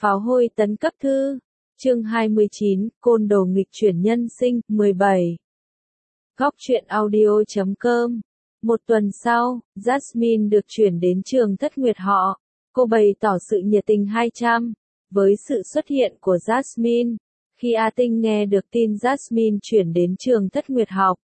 Pháo hôi tấn cấp thư. Chương 29, Côn đồ nghịch chuyển nhân sinh, 17. Góc truyện audio.com. Một tuần sau, Jasmine được chuyển đến trường Thất Nguyệt họ. Cô bày tỏ sự nhiệt tình 200. Với sự xuất hiện của Jasmine, khi A Tinh nghe được tin Jasmine chuyển đến trường Thất Nguyệt học,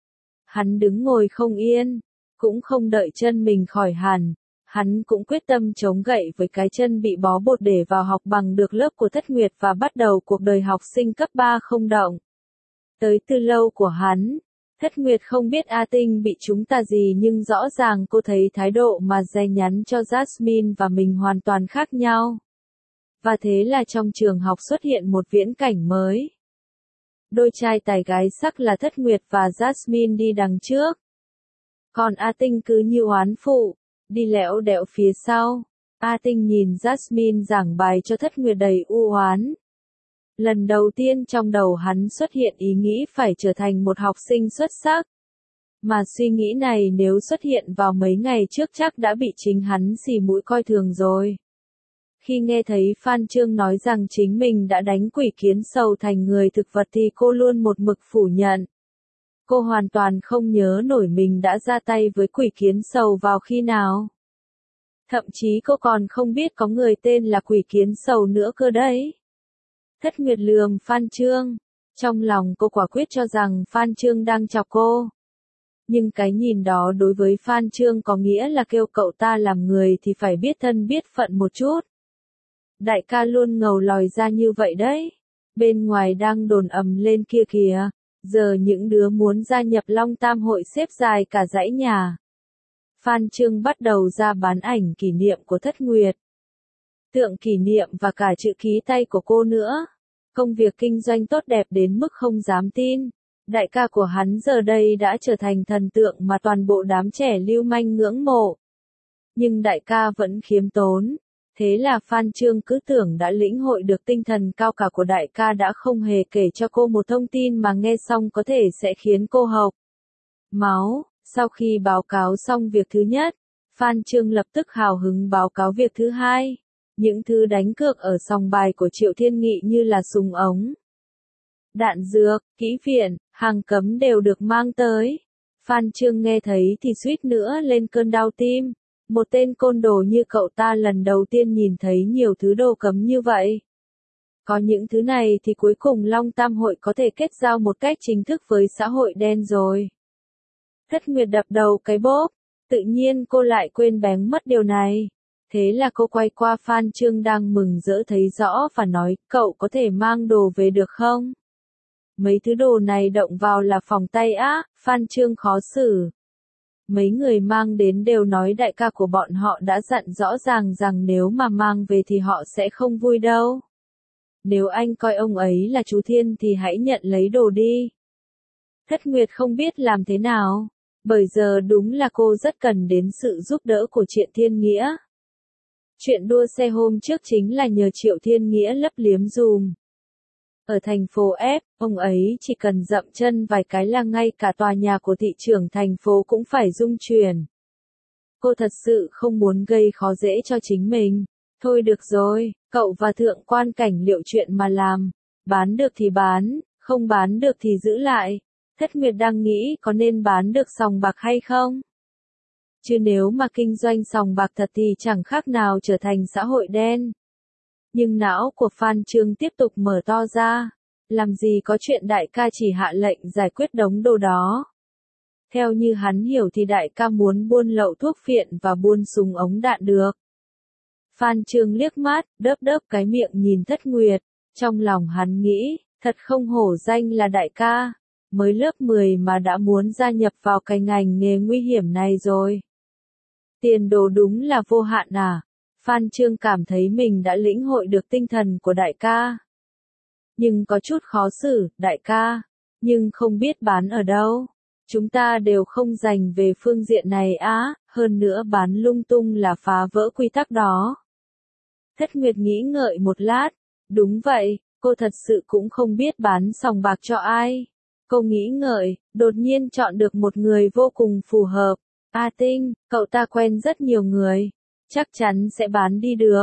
hắn đứng ngồi không yên, cũng không đợi chân mình khỏi hẳn. Hắn cũng quyết tâm chống gậy với cái chân bị bó bột để vào học bằng được lớp của Thất Nguyệt và bắt đầu cuộc đời học sinh cấp 3 không động. Tới từ lâu của hắn, Thất Nguyệt không biết A Tinh bị chúng ta gì nhưng rõ ràng cô thấy thái độ mà dè nhắn cho Jasmine và mình hoàn toàn khác nhau. Và thế là trong trường học xuất hiện một viễn cảnh mới. Đôi trai tài gái sắc là Thất Nguyệt và Jasmine đi đằng trước. Còn A Tinh cứ như oán phụ, đi lẽo đẽo phía sau. A Tinh nhìn Jasmine giảng bài cho Thất Nguyệt đầy u oán. Lần đầu tiên trong đầu hắn xuất hiện ý nghĩ phải trở thành một học sinh xuất sắc. Mà suy nghĩ này nếu xuất hiện vào mấy ngày trước chắc đã bị chính hắn xì mũi coi thường rồi. Khi nghe thấy Phan Chương nói rằng chính mình đã đánh quỷ kiến sầu thành người thực vật thì cô luôn một mực phủ nhận. Cô hoàn toàn không nhớ nổi mình đã ra tay với quỷ kiến sầu vào khi nào. Thậm chí cô còn không biết có người tên là quỷ kiến sầu nữa cơ đấy. Thất Nguyệt lườm Phan Chương. Trong lòng cô quả quyết cho rằng Phan Chương đang chọc cô. Nhưng cái nhìn đó đối với Phan Chương có nghĩa là kêu cậu ta làm người thì phải biết thân biết phận một chút. Đại ca luôn ngầu lòi ra như vậy đấy. Bên ngoài đang đồn ầm lên kia kìa. Giờ những đứa muốn gia nhập Long Tam hội xếp dài cả dãy nhà. Phan Chương bắt đầu ra bán ảnh kỷ niệm của Thất Nguyệt. Tượng kỷ niệm và cả chữ ký tay của cô nữa. Công việc kinh doanh tốt đẹp đến mức không dám tin. Đại ca của hắn giờ đây đã trở thành thần tượng mà toàn bộ đám trẻ lưu manh ngưỡng mộ. Nhưng đại ca vẫn khiêm tốn. Thế là Phan Chương cứ tưởng đã lĩnh hội được tinh thần cao cả của đại ca đã không hề kể cho cô một thông tin mà nghe xong có thể sẽ khiến cô hộc máu. Sau khi báo cáo xong việc thứ nhất, Phan Chương lập tức hào hứng báo cáo việc thứ hai. Những thứ đánh cược ở sòng bài của Triệu Thiên Nghị như là súng ống, đạn dược, kỹ viện, hàng cấm đều được mang tới. Phan Chương nghe thấy thì suýt nữa lên cơn đau tim. Một tên côn đồ như cậu ta lần đầu tiên nhìn thấy nhiều thứ đồ cấm như vậy. Có những thứ này thì cuối cùng Long Tam hội có thể kết giao một cách chính thức với xã hội đen rồi. Thất Nguyệt đập đầu cái bốp, tự nhiên cô lại quên bén mất điều này. Thế là cô quay qua Phan Chương đang mừng rỡ thấy rõ và nói, cậu có thể mang đồ về được không? Mấy thứ đồ này động vào là phòng tay á, Phan Chương khó xử. Mấy người mang đến đều nói đại ca của bọn họ đã dặn rõ ràng rằng nếu mà mang về thì họ sẽ không vui đâu. Nếu anh coi ông ấy là chú Thiên thì hãy nhận lấy đồ đi. Thất Nguyệt không biết làm thế nào, bởi giờ đúng là cô rất cần đến sự giúp đỡ của Triệu Thiên Nghĩa. Chuyện đua xe hôm trước chính là nhờ Triệu Thiên Nghĩa lấp liếm dùm. Ở thành phố F, ông ấy chỉ cần dậm chân vài cái là ngay cả tòa nhà của thị trưởng thành phố cũng phải rung chuyển. Cô thật sự không muốn gây khó dễ cho chính mình. Thôi được rồi, cậu và thượng quan cảnh liệu chuyện mà làm. Bán được thì bán, không bán được thì giữ lại. Thất Nguyệt đang nghĩ có nên bán được sòng bạc hay không? Chứ nếu mà kinh doanh sòng bạc thật thì chẳng khác nào trở thành xã hội đen. Nhưng não của Phan Chương tiếp tục mở to ra. Làm gì có chuyện đại ca chỉ hạ lệnh giải quyết đống đồ đó. Theo như hắn hiểu thì đại ca muốn buôn lậu thuốc phiện và buôn súng ống đạn được. Phan Chương liếc mắt, đớp cái miệng nhìn Thất Nguyệt. Trong lòng hắn nghĩ, thật không hổ danh là đại ca. Mới lớp 10 mà đã muốn gia nhập vào cái ngành nghề nguy hiểm này rồi. Tiền đồ đúng là vô hạn à. Phan Chương cảm thấy mình đã lĩnh hội được tinh thần của đại ca. Nhưng có chút khó xử, đại ca. Nhưng không biết bán ở đâu. Chúng ta đều không dành về phương diện này á, hơn nữa bán lung tung là phá vỡ quy tắc đó. Thất Nguyệt nghĩ ngợi một lát. Đúng vậy, cô thật sự cũng không biết bán sòng bạc cho ai. Cô nghĩ ngợi, đột nhiên chọn được một người vô cùng phù hợp. A Tinh, cậu ta quen rất nhiều người. Chắc chắn sẽ bán đi được.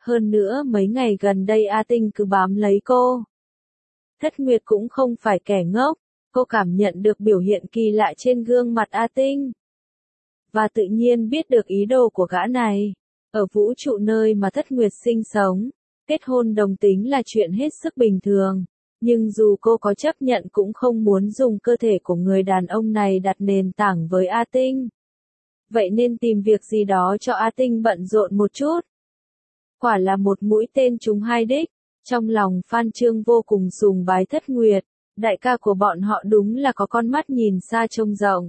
Hơn nữa mấy ngày gần đây A Tinh cứ bám lấy cô. Thất Nguyệt cũng không phải kẻ ngốc, cô cảm nhận được biểu hiện kỳ lạ trên gương mặt A Tinh. Và tự nhiên biết được ý đồ của gã này. Ở vũ trụ nơi mà Thất Nguyệt sinh sống, kết hôn đồng tính là chuyện hết sức bình thường. Nhưng dù cô có chấp nhận cũng không muốn dùng cơ thể của người đàn ông này đặt nền tảng với A Tinh. Vậy nên tìm việc gì đó cho A Tinh bận rộn một chút. Quả là một mũi tên trúng hai đích. Trong lòng Phan Chương vô cùng sùng bái Thất Nguyệt, đại ca của bọn họ đúng là có con mắt nhìn xa trông rộng.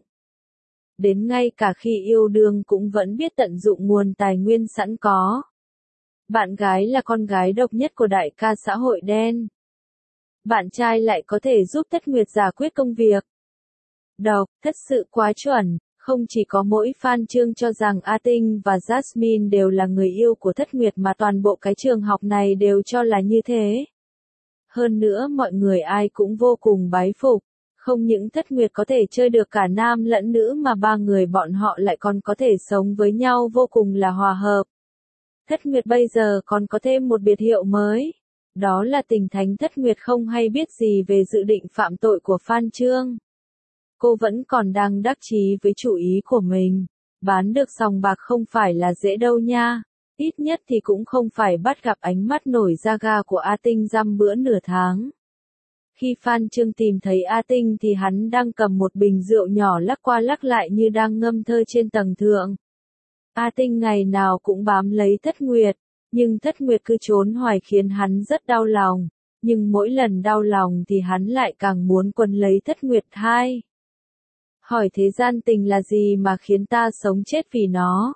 Đến ngay cả khi yêu đương cũng vẫn biết tận dụng nguồn tài nguyên sẵn có. Bạn gái là con gái độc nhất của đại ca xã hội đen. Bạn trai lại có thể giúp Thất Nguyệt giải quyết công việc. Độc, thật sự quá chuẩn, không chỉ có mỗi Phan Chương cho rằng A Tinh và Jasmine đều là người yêu của Thất Nguyệt mà toàn bộ cái trường học này đều cho là như thế. Hơn nữa mọi người ai cũng vô cùng bái phục. Không những Thất Nguyệt có thể chơi được cả nam lẫn nữ mà ba người bọn họ lại còn có thể sống với nhau vô cùng là hòa hợp. Thất Nguyệt bây giờ còn có thêm một biệt hiệu mới. Đó là Tình Thánh Thất Nguyệt không hay biết gì về dự định phạm tội của Phan Chương. Cô vẫn còn đang đắc chí với chủ ý của mình. Bán được sòng bạc không phải là dễ đâu nha. Ít nhất thì cũng không phải bắt gặp ánh mắt nổi da gà của A Tinh dăm bữa nửa tháng. Khi Phan Chương tìm thấy A Tinh thì hắn đang cầm một bình rượu nhỏ lắc qua lắc lại như đang ngâm thơ trên tầng thượng. A Tinh ngày nào cũng bám lấy Thất Nguyệt, nhưng Thất Nguyệt cứ trốn hoài khiến hắn rất đau lòng. Nhưng mỗi lần đau lòng thì hắn lại càng muốn quấn lấy Thất Nguyệt hai. Hỏi thế gian tình là gì mà khiến ta sống chết vì nó?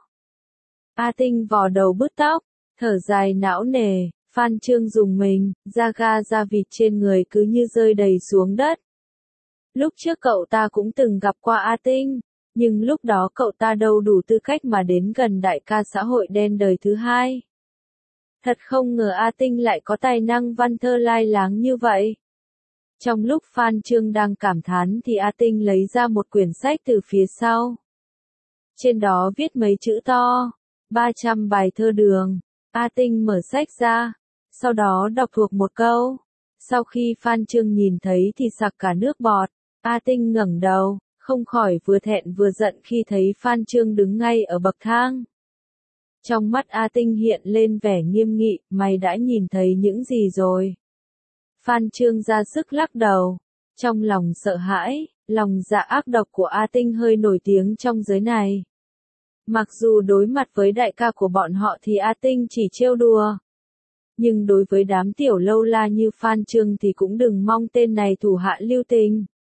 A Tinh vò đầu bứt tóc, thở dài não nề. Phan Chương dùng mình, da ga da vịt trên người cứ như rơi đầy xuống đất. Lúc trước cậu ta cũng từng gặp qua A Tinh, nhưng lúc đó cậu ta đâu đủ tư cách mà đến gần đại ca xã hội đen đời thứ hai. Thật không ngờ A Tinh lại có tài năng văn thơ lai láng như vậy. Trong lúc Phan Chương đang cảm thán thì A Tinh lấy ra một quyển sách từ phía sau. Trên đó viết mấy chữ to, 300 bài thơ đường. A Tinh mở sách ra, sau đó đọc thuộc một câu. Sau khi Phan Chương nhìn thấy thì sặc cả nước bọt. A Tinh ngẩng đầu, không khỏi vừa thẹn vừa giận khi thấy Phan Chương đứng ngay ở bậc thang. Trong mắt A Tinh hiện lên vẻ nghiêm nghị, mày đã nhìn thấy những gì rồi? Phan Chương ra sức lắc đầu. Trong lòng sợ hãi, lòng dạ ác độc của A Tinh hơi nổi tiếng trong giới này. Mặc dù đối mặt với đại ca của bọn họ thì A Tinh chỉ trêu đùa. Nhưng đối với đám tiểu lâu la như Phan Chương thì cũng đừng mong tên này thủ hạ lưu tình.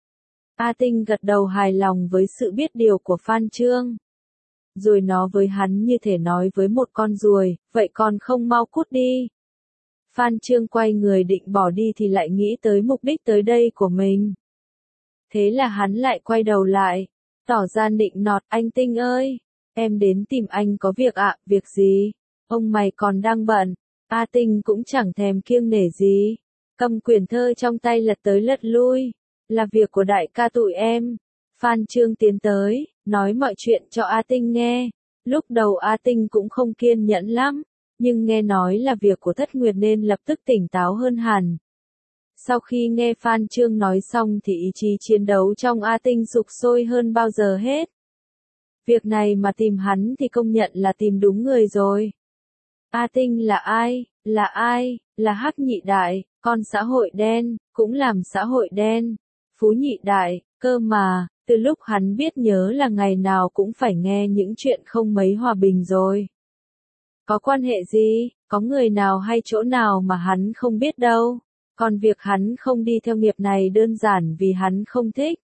A Tinh gật đầu hài lòng với sự biết điều của Phan Chương. Rồi nó với hắn như thể nói với một con ruồi, vậy còn không mau cút đi. Phan Chương quay người định bỏ đi thì lại nghĩ tới mục đích tới đây của mình. Thế là hắn lại quay đầu lại, tỏ ra nịnh nọt, anh Tinh ơi, em đến tìm anh có việc ạ, việc gì? Ông mày còn đang bận. A Tinh cũng chẳng thèm kiêng nể gì. Cầm quyển thơ trong tay lật tới lật lui. Là việc của đại ca tụi em. Phan Chương tiến tới, nói mọi chuyện cho A Tinh nghe. Lúc đầu A Tinh cũng không kiên nhẫn lắm, nhưng nghe nói là việc của Thất Nguyệt nên lập tức tỉnh táo hơn hẳn. Sau khi nghe Phan Chương nói xong thì ý chí chiến đấu trong A Tinh sục sôi hơn bao giờ hết. Việc này mà tìm hắn thì công nhận là tìm đúng người rồi. A Tinh là ai? Là ai? Là Hắc Nhị Đại, con xã hội đen, cũng làm xã hội đen. Phú Nhị Đại, cơ mà, từ lúc hắn biết nhớ là ngày nào cũng phải nghe những chuyện không mấy hòa bình rồi. Có quan hệ gì, có người nào hay chỗ nào mà hắn không biết đâu. Còn việc hắn không đi theo nghiệp này đơn giản vì hắn không thích.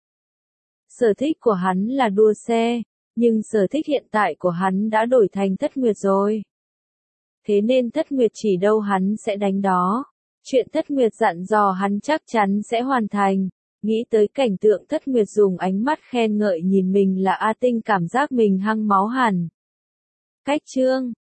Sở thích của hắn là đua xe, nhưng sở thích hiện tại của hắn đã đổi thành Thất Nguyệt rồi. Thế nên Thất Nguyệt chỉ đâu hắn sẽ đánh đó. Chuyện Thất Nguyệt dặn dò hắn chắc chắn sẽ hoàn thành. Nghĩ tới cảnh tượng Thất Nguyệt dùng ánh mắt khen ngợi nhìn mình là A Tinh cảm giác mình hăng máu hẳn. Cách chương